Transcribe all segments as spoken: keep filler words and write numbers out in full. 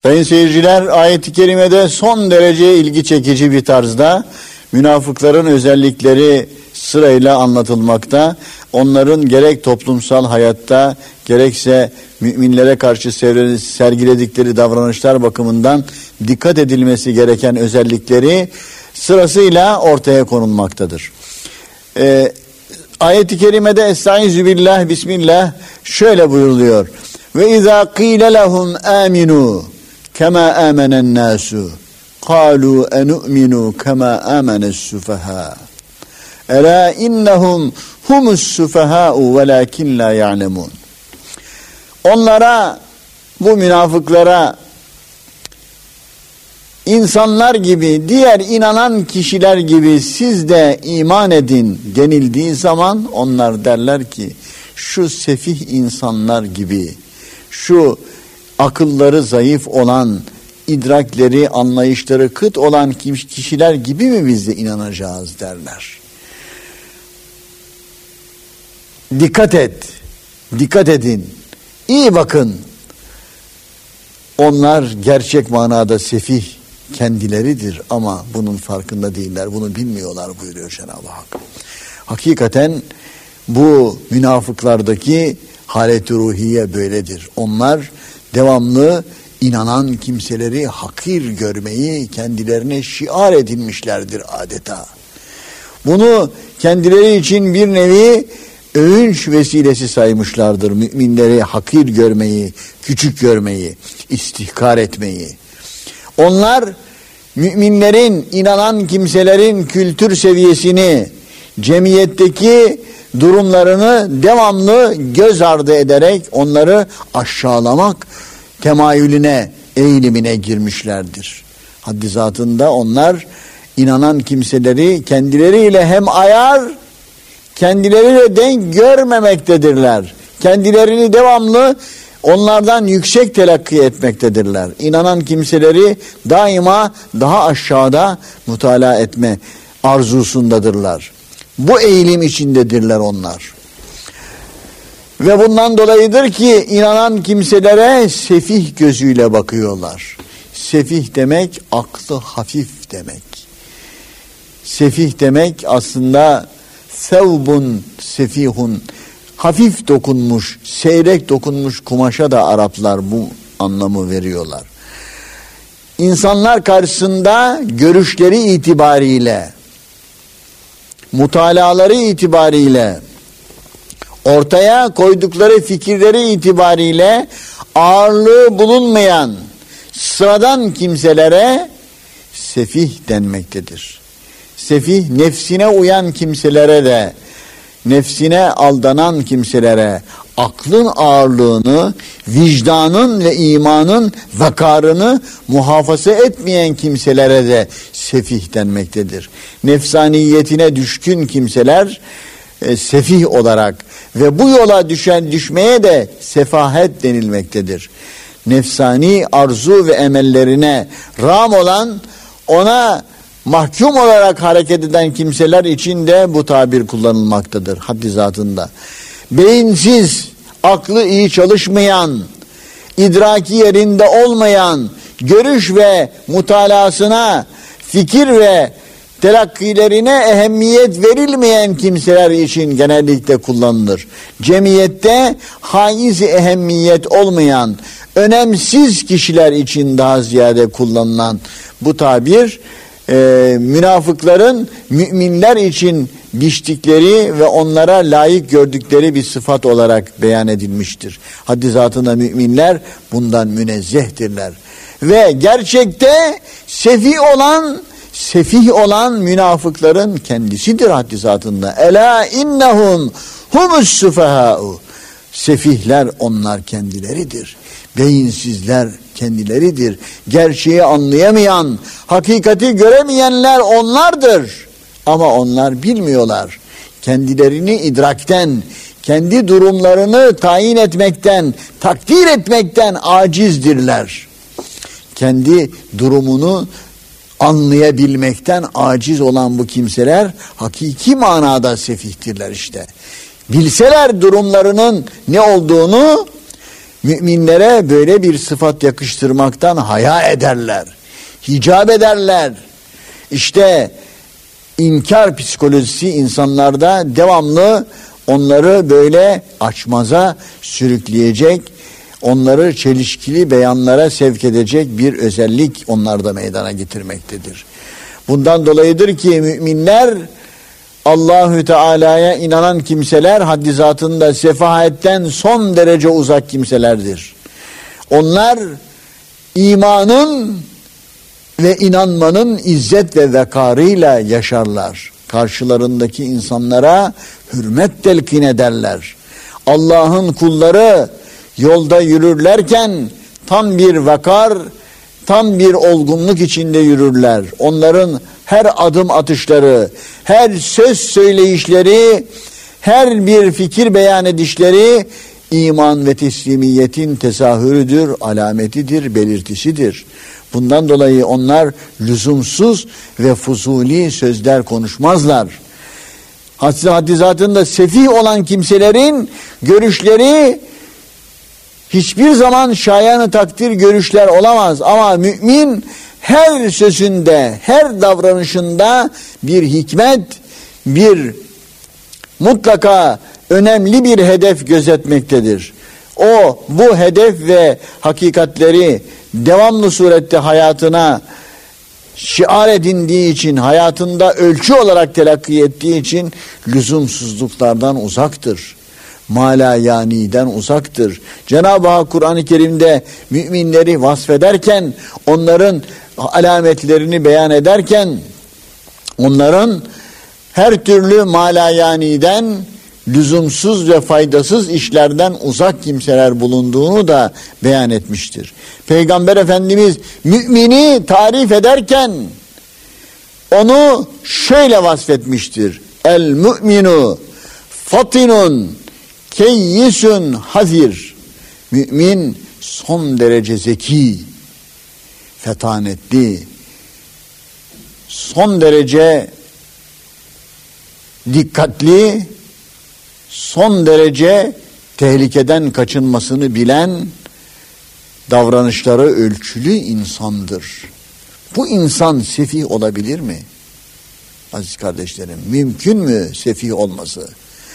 Sayın seyirciler, ayet-i kerimede son derece ilgi çekici bir tarzda münafıkların özellikleri sırayla anlatılmakta. Onların gerek toplumsal hayatta gerekse müminlere karşı sergiledikleri davranışlar bakımından dikkat edilmesi gereken özellikleri sırasıyla ortaya konulmaktadır. Ee, ayet-i kerimede Estaizu billah, Bismillah şöyle buyuruluyor. Ve izâ qîle lehum âminû kemâ âmenen nâsû kâlû enü'minû kemâ âmenes-sufahâ elâ innehum humus-sufahâ'u velâkin lâ ya'lemûn. Onlara, bu münafıklara, insanlar gibi, diğer inanan kişiler gibi siz de iman edin denildiği zaman onlar derler ki şu sefih insanlar gibi, şu akılları zayıf olan, idrakleri, anlayışları kıt olan kişiler gibi mi biz de inanacağız derler. Dikkat et, dikkat edin, iyi bakın. Onlar gerçek manada sefih kendileridir ama bunun farkında değiller, bunu bilmiyorlar buyuruyor Cenab-ı Hak. Hakikaten bu münafıklardaki halet-i ruhiye böyledir. Onlar devamlı inanan kimseleri hakir görmeyi kendilerine şiar edinmişlerdir adeta. Bunu kendileri için bir nevi övünç vesilesi saymışlardır. Müminleri hakir görmeyi, küçük görmeyi, istihkar etmeyi. Onlar müminlerin, inanan kimselerin kültür seviyesini, cemiyetteki durumlarını devamlı göz ardı ederek onları aşağılamak temayülüne, eğilimine girmişlerdir. Haddi zatında onlar inanan kimseleri kendileriyle hem ayar, kendileriyle denk görmemektedirler. Kendilerini devamlı onlardan yüksek telakki etmektedirler. İnanan kimseleri daima daha aşağıda mutala etme arzusundadırlar. Bu eğilim içindedirler onlar. Ve bundan dolayıdır ki inanan kimselere sefih gözüyle bakıyorlar. Sefih demek aklı hafif demek. Sefih demek aslında sevbun sefihun, hafif dokunmuş, seyrek dokunmuş kumaşa da Araplar bu anlamı veriyorlar. İnsanlar karşısında görüşleri itibariyle, mutalaları itibariyle, ortaya koydukları fikirleri itibariyle ağırlığı bulunmayan sıradan kimselere sefih denmektedir. Sefih, nefsine uyan kimselere de, nefsine aldanan kimselere, aklın ağırlığını, vicdanın ve imanın vakarını muhafaza etmeyen kimselere de sefih denmektedir. Nefsaniyetine düşkün kimseler e, sefih olarak ve bu yola düşen düşmeye de sefahet denilmektedir. Nefsani arzu ve emellerine rağm olan, ona mahkum olarak hareket eden kimseler için de bu tabir kullanılmaktadır haddi zatında. Beyinsiz, aklı iyi çalışmayan, idraki yerinde olmayan, görüş ve mutalasına, fikir ve telakkilerine ehemmiyet verilmeyen kimseler için genellikle kullanılır. Cemiyette haiz-i ehemmiyet olmayan, önemsiz kişiler için daha ziyade kullanılan bu tabir, e, münafıkların müminler için biçtikleri ve onlara layık gördükleri bir sıfat olarak beyan edilmiştir. Haddi zatında müminler bundan münezzehtirler. Ve gerçekte sefih olan, sefih olan münafıkların kendisidir haddi zatında. Ela innehum humus sufaha'u. Sefihler onlar kendileridir. Beyinsizler kendileridir. Gerçeği anlayamayan, hakikati göremeyenler onlardır. Ama onlar bilmiyorlar. Kendilerini idrakten, kendi durumlarını tayin etmekten, takdir etmekten acizdirler. Kendi durumunu anlayabilmekten aciz olan bu kimseler hakiki manada sefihtirler işte. Bilseler durumlarının ne olduğunu, Müminlere böyle bir sıfat yakıştırmaktan haya ederler, hicap ederler. İşte inkar psikolojisi insanlarda devamlı onları böyle açmaza sürükleyecek, onları çelişkili beyanlara sevk edecek bir özellik onlarda meydana getirmektedir. Bundan dolayıdır ki müminler, Allahü Teala'ya inanan kimseler haddi zatında sefahetten son derece uzak kimselerdir. Onlar imanın ve inanmanın izzet ve vekarıyla yaşarlar. Karşılarındaki insanlara hürmet telkin ederler. Allah'ın kulları yolda yürürlerken tam bir vakar, tam bir olgunluk içinde yürürler. Onların her adım atışları, her söz söyleyişleri, her bir fikir beyan edişleri iman ve teslimiyetin tezahürüdür, alametidir, belirtisidir. Bundan dolayı onlar lüzumsuz ve fuzuli sözler konuşmazlar. Haddi zatında sefih olan kimselerin görüşleri hiçbir zaman şayanı takdir görüşler olamaz. Ama mümin her sözünde, her davranışında bir hikmet, bir mutlaka önemli bir hedef gözetmektedir. O bu hedef ve hakikatleri devamlı surette hayatına şiar edindiği için, hayatında ölçü olarak telakki ettiği için lüzumsuzluklardan uzaktır. Malayaniden uzaktır. Cenab-ı Hak Kur'an-ı Kerim'de müminleri vasfederken, onların alametlerini beyan ederken, onların her türlü malayaniden, lüzumsuz ve faydasız işlerden uzak kimseler bulunduğunu da beyan etmiştir. Peygamber Efendimiz mümini tarif ederken onu şöyle vasfetmiştir. El müminu fatinun keyyisun hazir. Mümin son derece zeki, fetanetli, son derece dikkatli, son derece tehlikeden kaçınmasını bilen, davranışları ölçülü insandır. Bu insan sefih olabilir mi? Aziz kardeşlerim, mümkün mü sefih olması?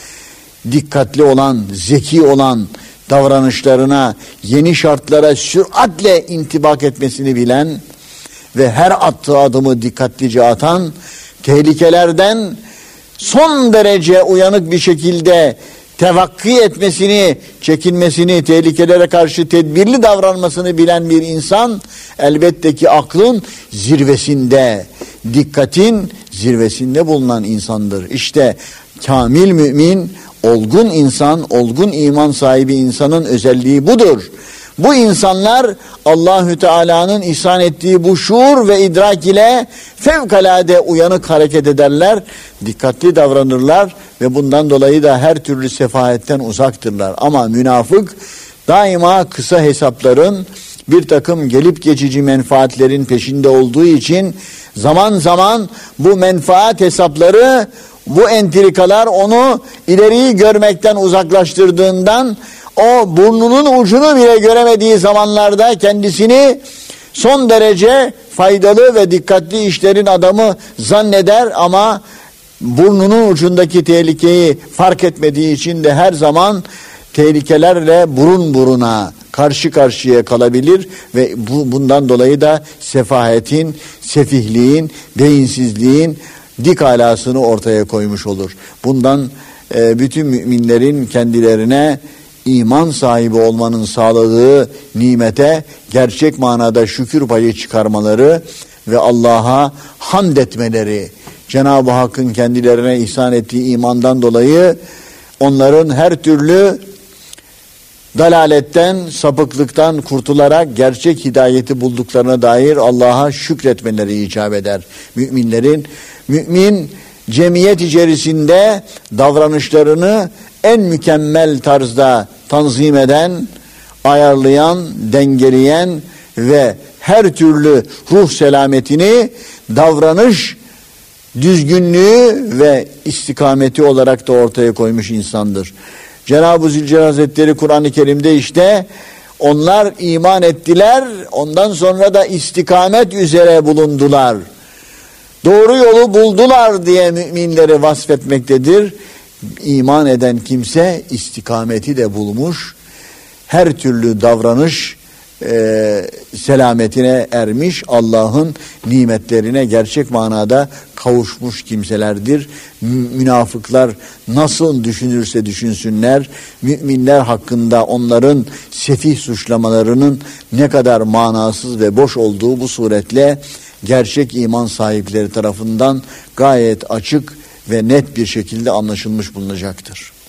Dikkatli olan, zeki olan, davranışlarına, yeni şartlara süratle intibak etmesini bilen ve her attığı adımı dikkatlice atan, tehlikelerden son derece uyanık bir şekilde tevakki etmesini, çekinmesini, tehlikelere karşı tedbirli davranmasını bilen bir insan elbette ki aklın zirvesinde, dikkatin zirvesinde bulunan insandır. İşte kamil mümin, olgun insan, olgun iman sahibi insanın özelliği budur. Bu insanlar Allahü Teala'nın ihsan ettiği bu şuur ve idrak ile fevkalade uyanık hareket ederler, dikkatli davranırlar ve bundan dolayı da her türlü sefahetten uzaktırlar. Ama münafık daima kısa hesapların, bir takım gelip geçici menfaatlerin peşinde olduğu için zaman zaman bu menfaat hesapları, bu entrikalar onu ileriyi görmekten uzaklaştırdığından o burnunun ucunu bile göremediği zamanlarda kendisini son derece faydalı ve dikkatli işlerin adamı zanneder ama burnunun ucundaki tehlikeyi fark etmediği için de her zaman tehlikelerle burun buruna, karşı karşıya kalabilir ve bu, bundan dolayı da sefahetin, sefihliğin, beyinsizliğin dik alasını ortaya koymuş olur. Bundan e, bütün müminlerin kendilerine iman sahibi olmanın sağladığı nimete gerçek manada şükür payı çıkarmaları ve Allah'a hamd etmeleri, Cenab-ı Hakk'ın kendilerine ihsan ettiği imandan dolayı onların her türlü dalaletten, sapıklıktan kurtularak gerçek hidayeti bulduklarına dair Allah'a şükretmeleri icap eder. Müminlerin, mümin cemiyet içerisinde davranışlarını en mükemmel tarzda tanzim eden, ayarlayan, dengeleyen ve her türlü ruh selametini davranış düzgünlüğü ve istikameti olarak da ortaya koymuş insandır. Cenab-ı Zülcelal Hazretleri Kur'an-ı Kerim'de işte Onlar iman ettiler, ondan sonra da istikamet üzere bulundular. Doğru yolu buldular diye müminleri vasfetmektedir. İman eden kimse istikameti de bulmuş, her türlü davranış e, selametine ermiş, Allah'ın nimetlerine gerçek manada kavuşmuş kimselerdir. Münafıklar nasıl düşünürse düşünsünler, müminler hakkında onların sefih suçlamalarının ne kadar manasız ve boş olduğu bu suretle gerçek iman sahipleri tarafından gayet açık ve net bir şekilde anlaşılmış bulunacaktır.